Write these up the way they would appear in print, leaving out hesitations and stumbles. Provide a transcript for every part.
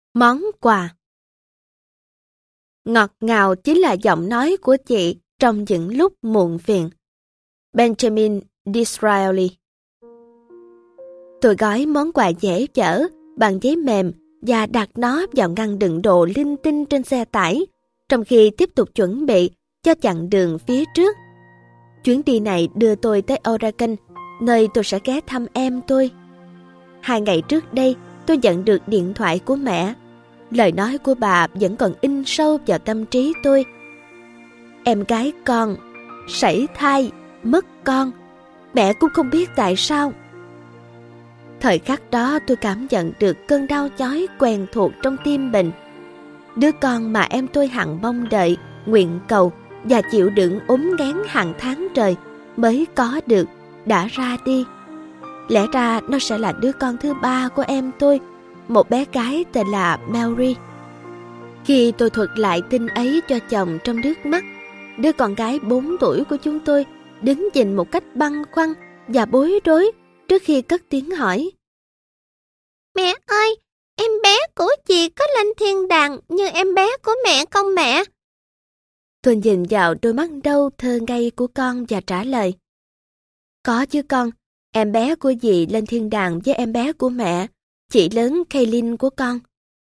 Món quà. Ngọt ngào chính là giọng nói của chị trong những lúc muộn phiền. Benjamin Disraeli. Tôi gói món quà dễ chở bằng giấy mềm và đặt nó vào ngăn đựng đồ linh tinh trên xe tải, trong khi tiếp tục chuẩn bị cho chặng đường phía trước. Chuyến đi này đưa tôi tới Oregon, nơi tôi sẽ ghé thăm em tôi. 2 ngày trước đây, tôi nhận được điện thoại của mẹ. Lời nói của bà vẫn còn in sâu vào tâm trí tôi. Em gái con sảy thai, mất con. Mẹ cũng không biết tại sao. Thời khắc đó tôi cảm nhận được cơn đau chói quen thuộc trong tim mình. Đứa con mà em tôi hằng mong đợi, nguyện cầu và chịu đựng ốm nghén hàng tháng trời mới có được đã ra đi. Lẽ ra nó sẽ là đứa con thứ 3 của em tôi, một bé gái tên là Mary. Khi tôi thuật lại tin ấy cho chồng trong nước mắt, đứa con gái 4 tuổi của chúng tôi đứng nhìn một cách băn khoăn và bối rối trước khi cất tiếng hỏi: Mẹ ơi, em bé của chị có lên thiên đàng như em bé của mẹ không mẹ? Tôi nhìn vào đôi mắt đau thơ ngây của con và trả lời: Có chứ con, em bé của dì lên thiên đàng với em bé của mẹ, chị lớn Kaylin của con.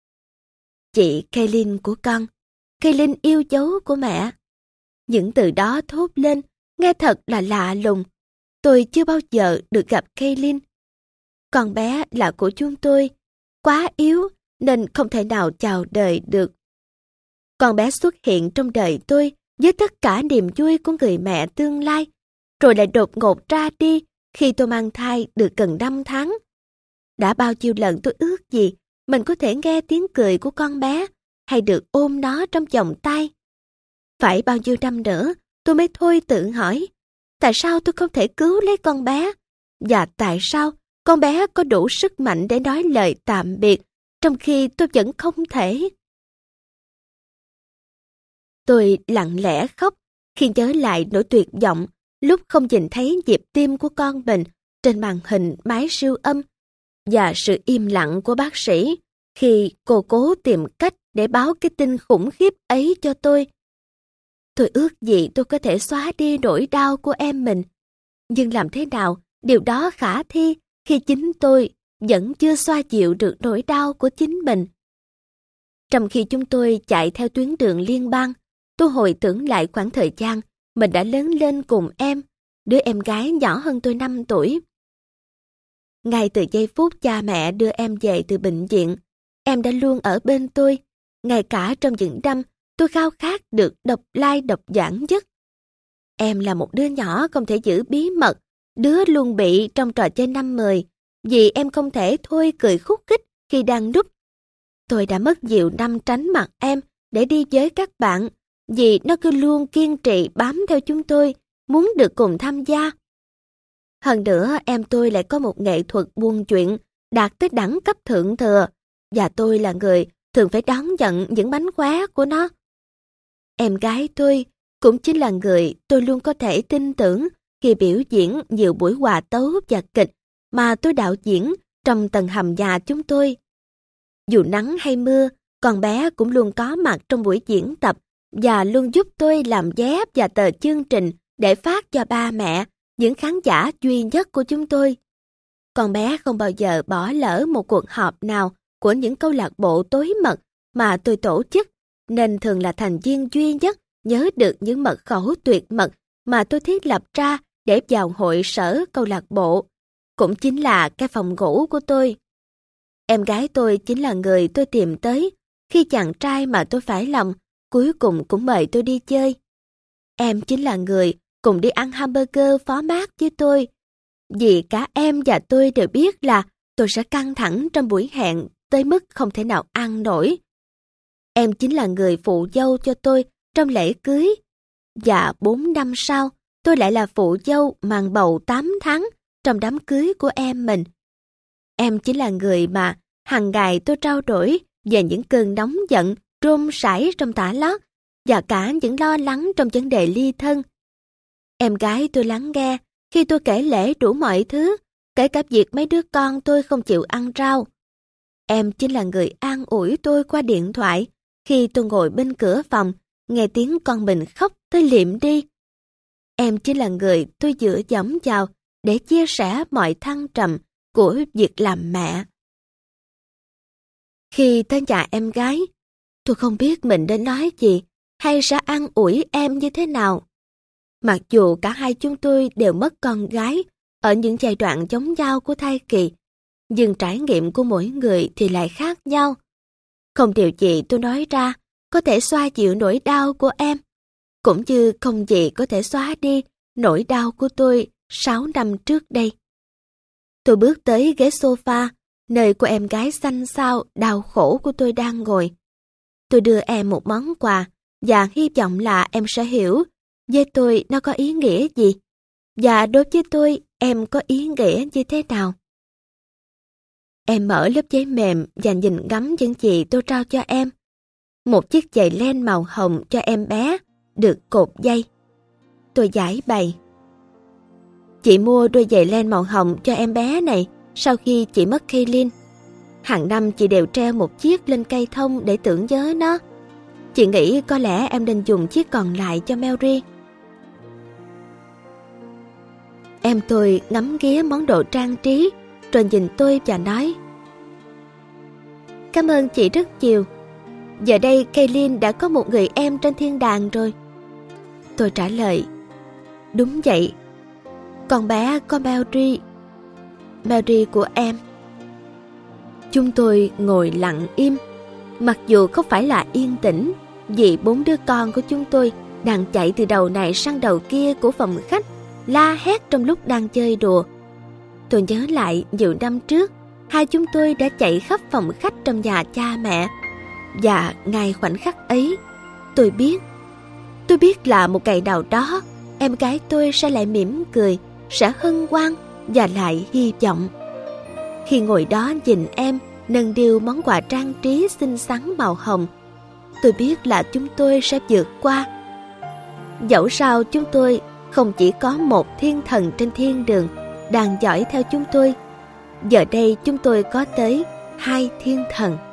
Chị Kaylin của con, Kaylin yêu dấu của mẹ. Những từ đó thốt lên, nghe thật là lạ lùng. Tôi chưa bao giờ được gặp Kaylin. Con bé là của chúng tôi, quá yếu nên không thể nào chào đời được. Con bé xuất hiện trong đời tôi với tất cả niềm vui của người mẹ tương lai, rồi lại đột ngột ra đi khi tôi mang thai được gần 5 tháng. Đã bao nhiêu lần tôi ước gì mình có thể nghe tiếng cười của con bé hay được ôm nó trong vòng tay. Phải bao nhiêu năm nữa tôi mới thôi tự hỏi, tại sao tôi không thể cứu lấy con bé? Và tại sao con bé có đủ sức mạnh để nói lời tạm biệt, trong khi tôi vẫn không thể? Tôi lặng lẽ khóc khi nhớ lại nỗi tuyệt vọng lúc không nhìn thấy nhịp tim của con mình trên màn hình máy siêu âm, và sự im lặng của bác sĩ khi cô cố tìm cách để báo cái tin khủng khiếp ấy cho tôi. Tôi ước gì tôi có thể xóa đi nỗi đau của em mình, nhưng làm thế nào điều đó khả thi khi chính tôi vẫn chưa xoa dịu được nỗi đau của chính mình. Trong khi chúng tôi chạy theo tuyến đường liên bang, tôi hồi tưởng lại khoảng thời gian mình đã lớn lên cùng em, đứa em gái nhỏ hơn tôi 5 tuổi. Ngay từ giây phút cha mẹ đưa em về từ bệnh viện, em đã luôn ở bên tôi. Ngay cả trong những năm tôi khao khát được độc lai độc vãng nhất. Em là một đứa nhỏ không thể giữ bí mật, đứa luôn bị trong trò chơi 5-10, vì em không thể thôi cười khúc khích khi đang núp. Tôi đã mất nhiều năm tránh mặt em để đi với các bạn, vì nó cứ luôn kiên trì bám theo chúng tôi, muốn được cùng tham gia. Hơn nữa, em tôi lại có một nghệ thuật buôn chuyện đạt tới đẳng cấp thượng thừa, và tôi là người thường phải đón nhận những mánh khóe của nó. Em gái tôi cũng chính là người tôi luôn có thể tin tưởng khi biểu diễn nhiều buổi hòa tấu và kịch mà tôi đạo diễn trong tầng hầm nhà chúng tôi. Dù nắng hay mưa, con bé cũng luôn có mặt trong buổi diễn tập và luôn giúp tôi làm vé và tờ chương trình để phát cho ba mẹ, những khán giả duy nhất của chúng tôi. Con bé không bao giờ bỏ lỡ một cuộc họp nào của những câu lạc bộ tối mật mà tôi tổ chức, nên thường là thành viên duy nhất nhớ được những mật khẩu tuyệt mật mà tôi thiết lập ra để vào hội sở câu lạc bộ, cũng chính là cái phòng ngủ của tôi. Em gái tôi chính là người tôi tìm tới khi chàng trai mà tôi phải lòng cuối cùng cũng mời tôi đi chơi. Em chính là người cùng đi ăn hamburger phó mát với tôi, vì cả em và tôi đều biết là tôi sẽ căng thẳng trong buổi hẹn tới mức không thể nào ăn nổi. Em chính là người phụ dâu cho tôi trong lễ cưới, và 4 năm sau tôi lại là phụ dâu mang bầu 8 tháng trong đám cưới của em mình. Em chính là người mà hàng ngày tôi trao đổi về những cơn nóng giận rôm rải trong tả lót và cả những lo lắng trong vấn đề ly thân. Em gái tôi lắng nghe khi tôi kể lể đủ mọi thứ, kể cả việc mấy đứa con tôi không chịu ăn rau. Em chính là người an ủi tôi qua điện thoại khi tôi ngồi bên cửa phòng, nghe tiếng con mình khóc tôi liệm đi. Em chính là người tôi dựa dẫm vào để chia sẻ mọi thăng trầm của việc làm mẹ. Khi tới nhà em gái, tôi không biết mình nên nói gì hay sẽ an ủi em như thế nào. Mặc dù cả hai chúng tôi đều mất con gái ở những giai đoạn giống nhau của thai kỳ, nhưng trải nghiệm của mỗi người thì lại khác nhau. Không điều gì tôi nói ra có thể xoa dịu nỗi đau của em, cũng như không gì có thể xóa đi nỗi đau của tôi 6 năm trước đây. Tôi bước tới ghế sofa, nơi cô em gái xanh xao đau khổ của tôi đang ngồi. Tôi đưa em một món quà và hy vọng là em sẽ hiểu với tôi nó có ý nghĩa gì, và đối với tôi em có ý nghĩa như thế nào. Em mở lớp giấy mềm và nhìn ngắm những gì tôi trao cho em. Một chiếc giày len màu hồng cho em bé, được cột dây. Tôi giải bày. Chị mua đôi giày len màu hồng cho em bé này sau khi chị mất Kaylin. Hàng năm chị đều treo một chiếc lên cây thông để tưởng nhớ nó. Chị nghĩ có lẽ em nên dùng chiếc còn lại cho Mary. Em tôi ngắm nghía món đồ trang trí, rồi nhìn tôi và nói: Cảm ơn chị rất nhiều. Giờ đây Kaylin đã có một người em trên thiên đàng rồi. Tôi trả lời: Đúng vậy. Con bé có Mary. Mary của em. Chúng tôi ngồi lặng im, mặc dù không phải là yên tĩnh, vì 4 đứa con của chúng tôi đang chạy từ đầu này sang đầu kia của phòng khách, la hét trong lúc đang chơi đùa. Tôi nhớ lại nhiều năm trước, hai chúng tôi đã chạy khắp phòng khách trong nhà cha mẹ. Và ngay khoảnh khắc ấy, tôi biết là một ngày nào đó, em gái tôi sẽ lại mỉm cười, sẽ hân hoan và lại hy vọng. Khi ngồi đó nhìn em nâng niu món quà trang trí xinh xắn màu hồng, tôi biết là chúng tôi sẽ vượt qua. Dẫu sao chúng tôi không chỉ có một thiên thần trên thiên đường đang dõi theo chúng tôi, giờ đây chúng tôi có tới 2 thiên thần.